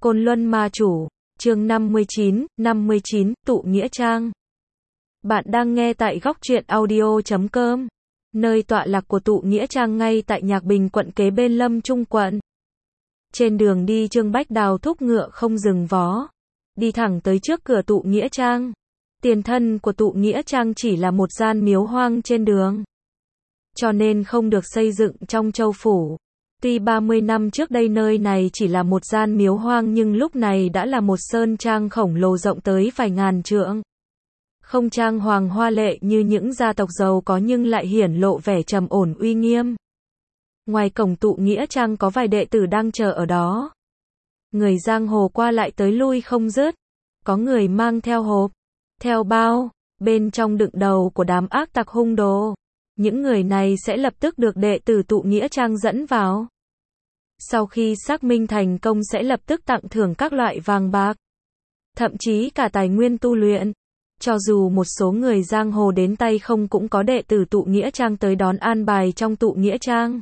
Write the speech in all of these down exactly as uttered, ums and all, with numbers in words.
Côn Luân Ma Chủ, chương năm mươi chín, năm mươi chín, tụ nghĩa trang. Bạn đang nghe tại góc truyện audio chấm com, nơi tọa lạc của tụ nghĩa trang ngay tại Nhạc Bình quận kế bên Lâm Trung quận. Trên đường đi Trương Bách Đào thúc ngựa không dừng vó, đi thẳng tới trước cửa tụ nghĩa trang. Tiền thân của tụ nghĩa trang chỉ là một gian miếu hoang trên đường, cho nên không được xây dựng trong châu phủ. Tuy ba mươi năm trước đây nơi này chỉ là một gian miếu hoang nhưng lúc này đã là một sơn trang khổng lồ rộng tới vài ngàn trượng. Không trang hoàng hoa lệ như những gia tộc giàu có nhưng lại hiển lộ vẻ trầm ổn uy nghiêm. Ngoài cổng tụ nghĩa trang có vài đệ tử đang chờ ở đó. Người giang hồ qua lại tới lui không dứt. Có người mang theo hộp, theo bao, bên trong đựng đầu của đám ác tặc hung đồ. Những người này sẽ lập tức được đệ tử tụ nghĩa trang dẫn vào. Sau khi xác minh thành công sẽ lập tức tặng thưởng các loại vàng bạc, thậm chí cả tài nguyên tu luyện. Cho dù một số người giang hồ đến tay không cũng có đệ tử tụ nghĩa trang tới đón an bài trong tụ nghĩa trang.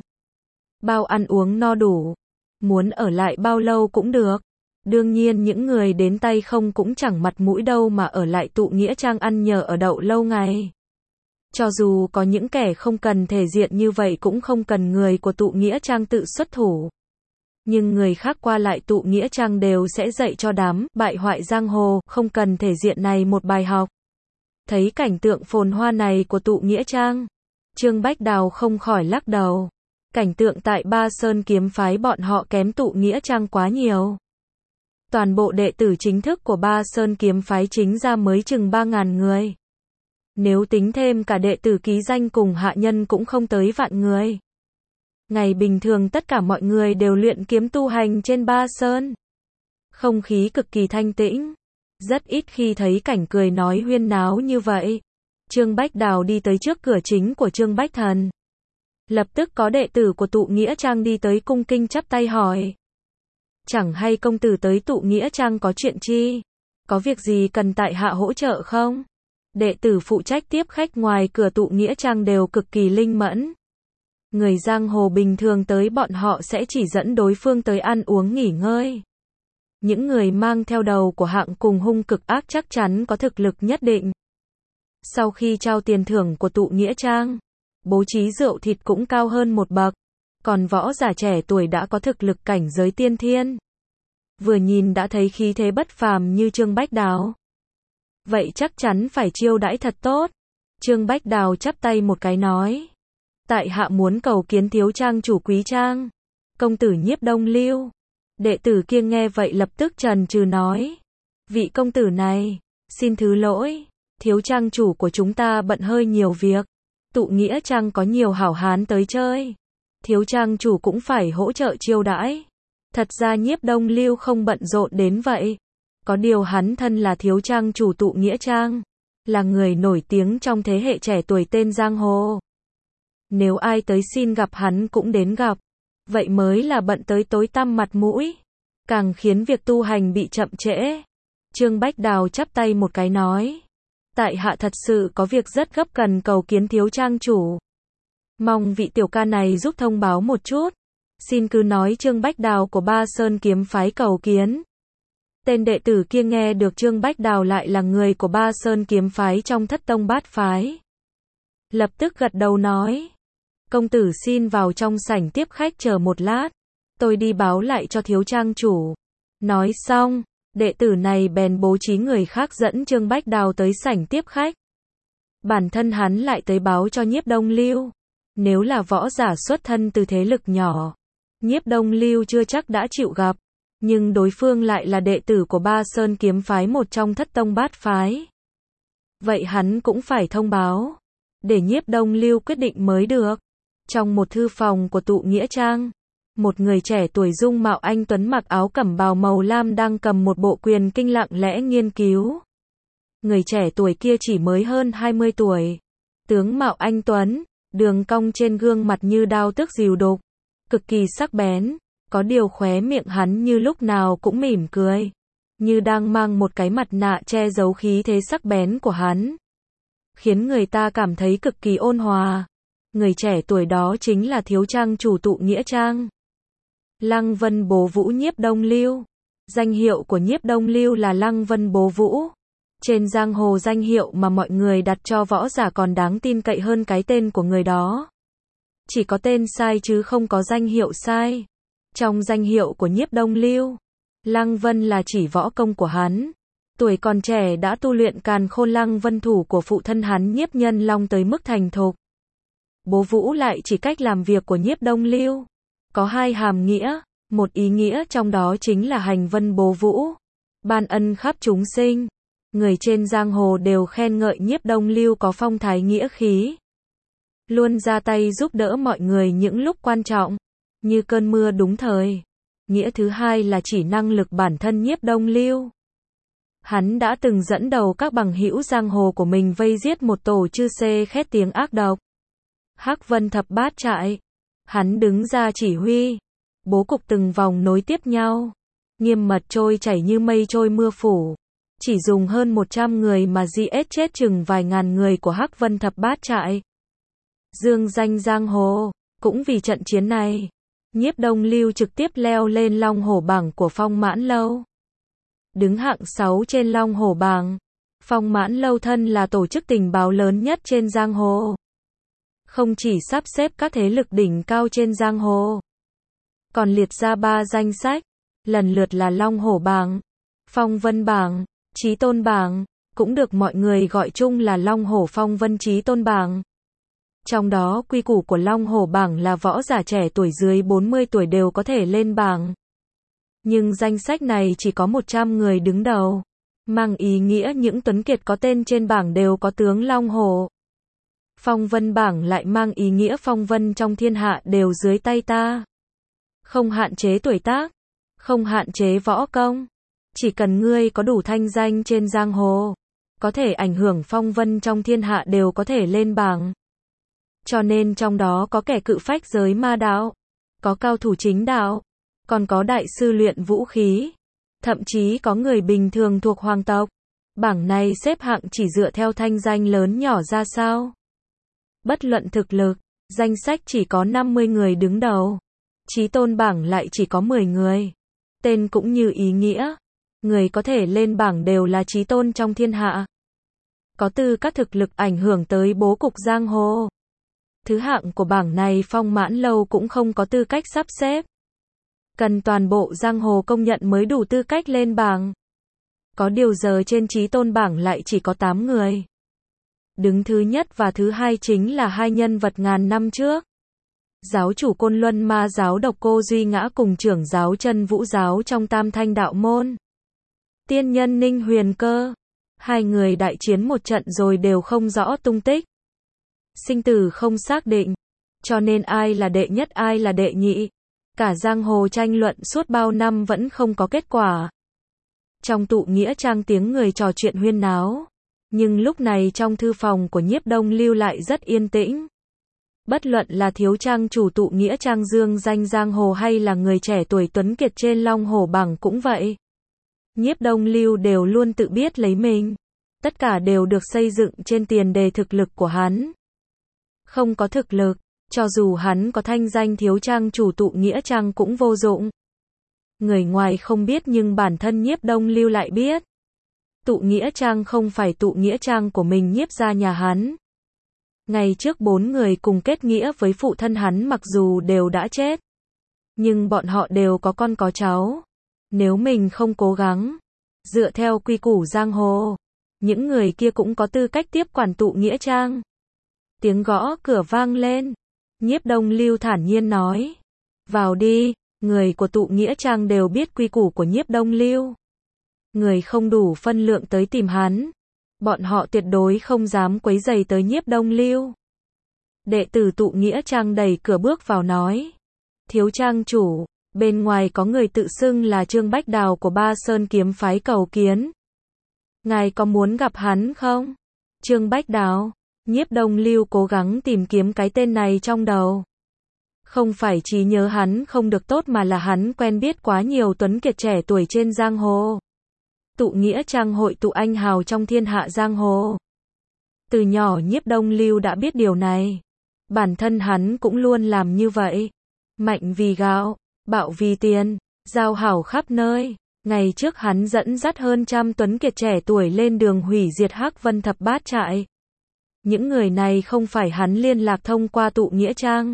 Bao ăn uống no đủ, muốn ở lại bao lâu cũng được. Đương nhiên những người đến tay không cũng chẳng mặt mũi đâu mà ở lại tụ nghĩa trang ăn nhờ ở đậu lâu ngày. Cho dù có những kẻ không cần thể diện như vậy cũng không cần người của tụ nghĩa trang tự xuất thủ. Nhưng người khác qua lại tụ nghĩa trang đều sẽ dạy cho đám bại hoại giang hồ không cần thể diện này một bài học. Thấy cảnh tượng phồn hoa này của tụ nghĩa trang, Trương Bách Đào không khỏi lắc đầu. Cảnh tượng tại Ba Sơn kiếm phái bọn họ kém tụ nghĩa trang quá nhiều. Toàn bộ đệ tử chính thức của Ba Sơn kiếm phái chính ra mới chừng ba ngàn người. Nếu tính thêm cả đệ tử ký danh cùng hạ nhân cũng không tới vạn người. Ngày bình thường tất cả mọi người đều luyện kiếm tu hành trên Ba Sơn. Không khí cực kỳ thanh tĩnh. Rất ít khi thấy cảnh cười nói huyên náo như vậy. Trương Bách Đào đi tới trước cửa chính của Trương Bách Thần. Lập tức có đệ tử của tụ nghĩa trang đi tới cung kinh chắp tay hỏi. Chẳng hay công tử tới tụ nghĩa trang có chuyện chi? Có việc gì cần tại hạ hỗ trợ không? Đệ tử phụ trách tiếp khách ngoài cửa tụ nghĩa trang đều cực kỳ linh mẫn. Người giang hồ bình thường tới bọn họ sẽ chỉ dẫn đối phương tới ăn uống nghỉ ngơi. Những người mang theo đầu của hạng cùng hung cực ác chắc chắn có thực lực nhất định. Sau khi trao tiền thưởng của tụ nghĩa trang, bố trí rượu thịt cũng cao hơn một bậc. Còn võ giả trẻ tuổi đã có thực lực cảnh giới tiên thiên. Vừa nhìn đã thấy khí thế bất phàm như Trương Bách Đào. Vậy chắc chắn phải chiêu đãi thật tốt. Trương Bách Đào chắp tay một cái nói. Tại hạ muốn cầu kiến thiếu trang chủ Quý Trang. Công tử Nhiếp Đông Lưu. Đệ tử kia nghe vậy lập tức trần trừ nói. Vị công tử này, xin thứ lỗi. Thiếu trang chủ của chúng ta bận hơi nhiều việc. Tụ nghĩa trang có nhiều hảo hán tới chơi. Thiếu trang chủ cũng phải hỗ trợ chiêu đãi. Thật ra Nhiếp Đông Lưu không bận rộn đến vậy. Có điều hắn thân là thiếu trang chủ tụ nghĩa trang. Là người nổi tiếng trong thế hệ trẻ tuổi tên giang hồ. Nếu ai tới xin gặp hắn cũng đến gặp. Vậy mới là bận tới tối tăm mặt mũi. Càng khiến việc tu hành bị chậm trễ. Trương Bách Đào chắp tay một cái nói. Tại hạ thật sự có việc rất gấp cần cầu kiến thiếu trang chủ. Mong vị tiểu ca này giúp thông báo một chút. Xin cứ nói Trương Bách Đào của Ba Sơn kiếm phái cầu kiến. Tên đệ tử kia nghe được Trương Bách Đào lại là người của Ba Sơn kiếm phái trong thất tông bát phái. Lập tức gật đầu nói. Công tử xin vào trong sảnh tiếp khách chờ một lát. Tôi đi báo lại cho thiếu trang chủ. Nói xong, đệ tử này bèn bố trí người khác dẫn Trương Bách Đào tới sảnh tiếp khách. Bản thân hắn lại tới báo cho Nhiếp Đông Lưu. Nếu là võ giả xuất thân từ thế lực nhỏ, Nhiếp Đông Lưu chưa chắc đã chịu gặp. Nhưng đối phương lại là đệ tử của Ba Sơn kiếm phái một trong thất tông bát phái. Vậy hắn cũng phải thông báo. Để Nhiếp Đông Lưu quyết định mới được. Trong một thư phòng của tụ nghĩa trang, một người trẻ tuổi dung mạo anh tuấn mặc áo cẩm bào màu lam đang cầm một bộ quyền kinh lặng lẽ nghiên cứu. Người trẻ tuổi kia chỉ mới hơn hai mươi tuổi. Tướng mạo anh tuấn, đường cong trên gương mặt như đao tước dìu đục, cực kỳ sắc bén. Có điều khóe miệng hắn như lúc nào cũng mỉm cười, như đang mang một cái mặt nạ che giấu khí thế sắc bén của hắn, khiến người ta cảm thấy cực kỳ ôn hòa. Người trẻ tuổi đó chính là thiếu trang chủ tụ nghĩa trang, Lăng Vân Bố Vũ Nhiếp Đông Lưu. Danh hiệu của Nhiếp Đông Lưu là Lăng Vân Bố Vũ. Trên giang hồ danh hiệu mà mọi người đặt cho võ giả còn đáng tin cậy hơn cái tên của người đó. Chỉ có tên sai chứ không có danh hiệu sai. Trong danh hiệu của Nhiếp Đông Lưu, Lăng Vân là chỉ võ công của hắn. Tuổi còn trẻ đã tu luyện Càn Khôn Lăng Vân thủ của phụ thân hắn Nhiếp Nhân Long tới mức thành thục. Bố Vũ lại chỉ cách làm việc của Nhiếp Đông Lưu. Có hai hàm nghĩa, một ý nghĩa trong đó chính là hành vân bố Vũ, ban ân khắp chúng sinh. Người trên giang hồ đều khen ngợi Nhiếp Đông Lưu có phong thái nghĩa khí, luôn ra tay giúp đỡ mọi người những lúc quan trọng, như cơn mưa đúng thời. Nghĩa thứ hai là chỉ năng lực bản thân Nhiếp Đông Lưu. Hắn đã từng dẫn đầu các bằng hữu giang hồ của mình vây giết một tổ chư xê khét tiếng ác độc. Hắc Vân Thập Bát Trại. Hắn đứng ra chỉ huy. Bố cục từng vòng nối tiếp nhau. Nghiêm mật trôi chảy như mây trôi mưa phủ. Chỉ dùng hơn một trăm người mà giết chết chừng vài ngàn người của Hắc Vân Thập Bát Trại. Dương danh giang hồ. Cũng vì trận chiến này, Nhiếp Đông Lưu trực tiếp leo lên Long Hổ bảng của Phong Mãn Lâu. Đứng hạng sáu trên Long Hổ bảng. Phong Mãn Lâu thân là tổ chức tình báo lớn nhất trên giang hồ. Không chỉ sắp xếp các thế lực đỉnh cao trên giang hồ, còn liệt ra ba danh sách, lần lượt là Long Hổ bảng, Phong Vân bảng, Chí Tôn bảng, cũng được mọi người gọi chung là Long Hổ Phong Vân Chí Tôn bảng. Trong đó quy củ của Long Hổ bảng là võ giả trẻ tuổi dưới bốn mươi tuổi đều có thể lên bảng. Nhưng danh sách này chỉ có một trăm người đứng đầu, mang ý nghĩa những tuấn kiệt có tên trên bảng đều có tướng Long Hổ. Phong Vân bảng lại mang ý nghĩa phong vân trong thiên hạ đều dưới tay ta. Không hạn chế tuổi tác, không hạn chế võ công. Chỉ cần ngươi có đủ thanh danh trên giang hồ, có thể ảnh hưởng phong vân trong thiên hạ đều có thể lên bảng. Cho nên trong đó có kẻ cự phách giới ma đạo, có cao thủ chính đạo, còn có đại sư luyện vũ khí, thậm chí có người bình thường thuộc hoàng tộc. Bảng này xếp hạng chỉ dựa theo thanh danh lớn nhỏ ra sao. Bất luận thực lực, danh sách chỉ có năm mươi người đứng đầu. Chí Tôn bảng lại chỉ có mười người. Tên cũng như ý nghĩa, người có thể lên bảng đều là chí tôn trong thiên hạ. Có tư cách thực lực ảnh hưởng tới bố cục giang hồ. Thứ hạng của bảng này Phong Mãn Lâu cũng không có tư cách sắp xếp. Cần toàn bộ giang hồ công nhận mới đủ tư cách lên bảng. Có điều giờ trên Chí Tôn bảng lại chỉ có tám người. Đứng thứ nhất và thứ hai chính là hai nhân vật ngàn năm trước. Giáo chủ Côn Luân Ma giáo Độc Cô Duy Ngã cùng trưởng giáo Chân Vũ giáo trong Tam Thanh đạo môn. Tiên nhân Ninh Huyền Cơ. Hai người đại chiến một trận rồi đều không rõ tung tích. Sinh tử không xác định. Cho nên ai là đệ nhất ai là đệ nhị. Cả giang hồ tranh luận suốt bao năm vẫn không có kết quả. Trong tụ nghĩa trang tiếng người trò chuyện huyên náo. Nhưng lúc này trong thư phòng của Nhiếp Đông Lưu lại rất yên tĩnh. Bất luận là thiếu trang chủ tụ nghĩa trang dương danh giang hồ hay là người trẻ tuổi tuấn kiệt trên Long Hổ bảng cũng vậy. Nhiếp Đông Lưu đều luôn tự biết lấy mình. Tất cả đều được xây dựng trên tiền đề thực lực của hắn. Không có thực lực, cho dù hắn có thanh danh thiếu trang chủ tụ nghĩa trang cũng vô dụng. Người ngoài không biết nhưng bản thân Nhiếp Đông Lưu lại biết. Tụ nghĩa trang không phải tụ nghĩa trang của mình Nhiếp gia nhà hắn. Ngày trước bốn người cùng kết nghĩa với phụ thân hắn mặc dù đều đã chết. Nhưng bọn họ đều có con có cháu. Nếu mình không cố gắng, dựa theo quy củ giang hồ, những người kia cũng có tư cách tiếp quản tụ nghĩa trang. Tiếng gõ cửa vang lên. Nhiếp Đông Lưu thản nhiên nói. Vào đi, người của tụ nghĩa trang đều biết quy củ của Nhiếp Đông Lưu. Người không đủ phân lượng tới tìm hắn. Bọn họ tuyệt đối không dám quấy rầy tới Nhiếp Đông Lưu. Đệ tử tụ nghĩa trang đẩy cửa bước vào nói. Thiếu trang chủ, bên ngoài có người tự xưng là Trương Bách Đào của Ba Sơn kiếm phái cầu kiến. Ngài có muốn gặp hắn không? Trương Bách Đào. Nhiếp Đông Lưu cố gắng tìm kiếm cái tên này trong đầu. Không phải trí nhớ hắn không được tốt mà là hắn quen biết quá nhiều tuấn kiệt trẻ tuổi trên giang hồ. Tụ nghĩa trang hội tụ anh hào trong thiên hạ giang hồ. Từ nhỏ Nhiếp Đông Lưu đã biết điều này. Bản thân hắn cũng luôn làm như vậy. Mạnh vì gạo, bạo vì tiền, giao hảo khắp nơi. Ngày trước hắn dẫn dắt hơn trăm tuấn kiệt trẻ tuổi lên đường hủy diệt Hắc Vân Thập Bát Trại. Những người này không phải hắn liên lạc thông qua tụ nghĩa trang,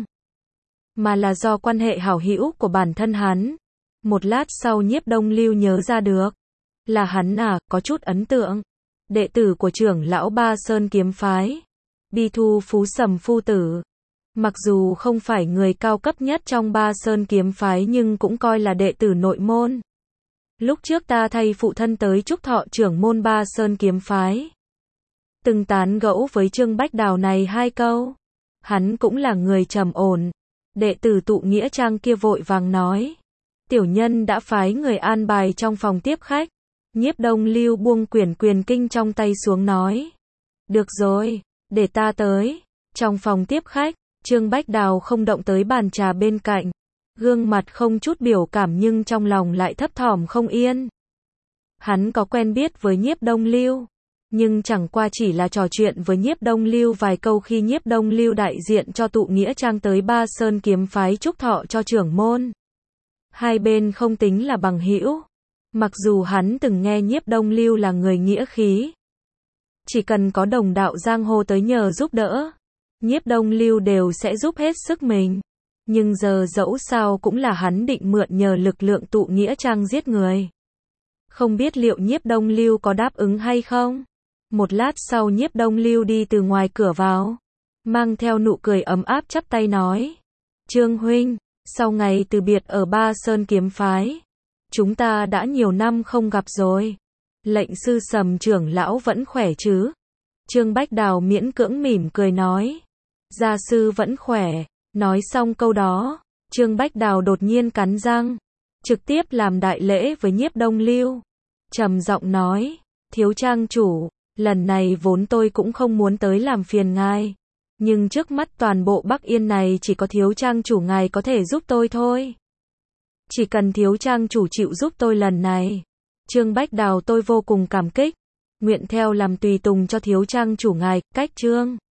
mà là do quan hệ hảo hữu của bản thân hắn. Một lát sau Nhiếp Đông Lưu nhớ ra được. Là hắn à, có chút ấn tượng. Đệ tử của trưởng lão Ba Sơn kiếm phái. Bi Thu Phú Sầm phu tử. Mặc dù không phải người cao cấp nhất trong Ba Sơn kiếm phái nhưng cũng coi là đệ tử nội môn. Lúc trước ta thay phụ thân tới chúc thọ trưởng môn Ba Sơn kiếm phái. Từng tán gẫu với Trương Bách Đào này hai câu. Hắn cũng là người trầm ổn. Đệ tử tụ nghĩa trang kia vội vàng nói. Tiểu nhân đã phái người an bài trong phòng tiếp khách. Nhiếp Đông Lưu buông quyển quyền kinh trong tay xuống nói. Được rồi, để ta tới. Trong phòng tiếp khách, Trương Bách Đào không động tới bàn trà bên cạnh. Gương mặt không chút biểu cảm nhưng trong lòng lại thấp thỏm không yên. Hắn có quen biết với Nhiếp Đông Lưu, nhưng chẳng qua chỉ là trò chuyện với Nhiếp Đông Lưu vài câu khi Nhiếp Đông Lưu đại diện cho tụ nghĩa trang tới Ba Sơn kiếm phái chúc thọ cho trưởng môn. Hai bên không tính là bằng hữu. Mặc dù hắn từng nghe Nhiếp Đông Lưu là người nghĩa khí. Chỉ cần có đồng đạo giang hồ tới nhờ giúp đỡ, Nhiếp Đông Lưu đều sẽ giúp hết sức mình. Nhưng giờ dẫu sao cũng là hắn định mượn nhờ lực lượng tụ nghĩa trang giết người. Không biết liệu Nhiếp Đông Lưu có đáp ứng hay không? Một lát sau Nhiếp Đông Lưu đi từ ngoài cửa vào, mang theo nụ cười ấm áp chắp tay nói. Trương huynh, sau ngày từ biệt ở Ba Sơn kiếm phái, chúng ta đã nhiều năm không gặp rồi. Lệnh sư Sầm trưởng lão vẫn khỏe chứ? Trương Bách Đào miễn cưỡng mỉm cười nói. Gia sư vẫn khỏe. Nói xong câu đó, Trương Bách Đào đột nhiên cắn răng, trực tiếp làm đại lễ với Nhiếp Đông Lưu. Trầm giọng nói, thiếu trang chủ, lần này vốn tôi cũng không muốn tới làm phiền ngài. Nhưng trước mắt toàn bộ Bắc Yên này chỉ có thiếu trang chủ ngài có thể giúp tôi thôi. Chỉ cần thiếu trang chủ chịu giúp tôi lần này, Trương Bách Đào tôi vô cùng cảm kích. Nguyện theo làm tùy tùng cho thiếu trang chủ ngài, cách Trương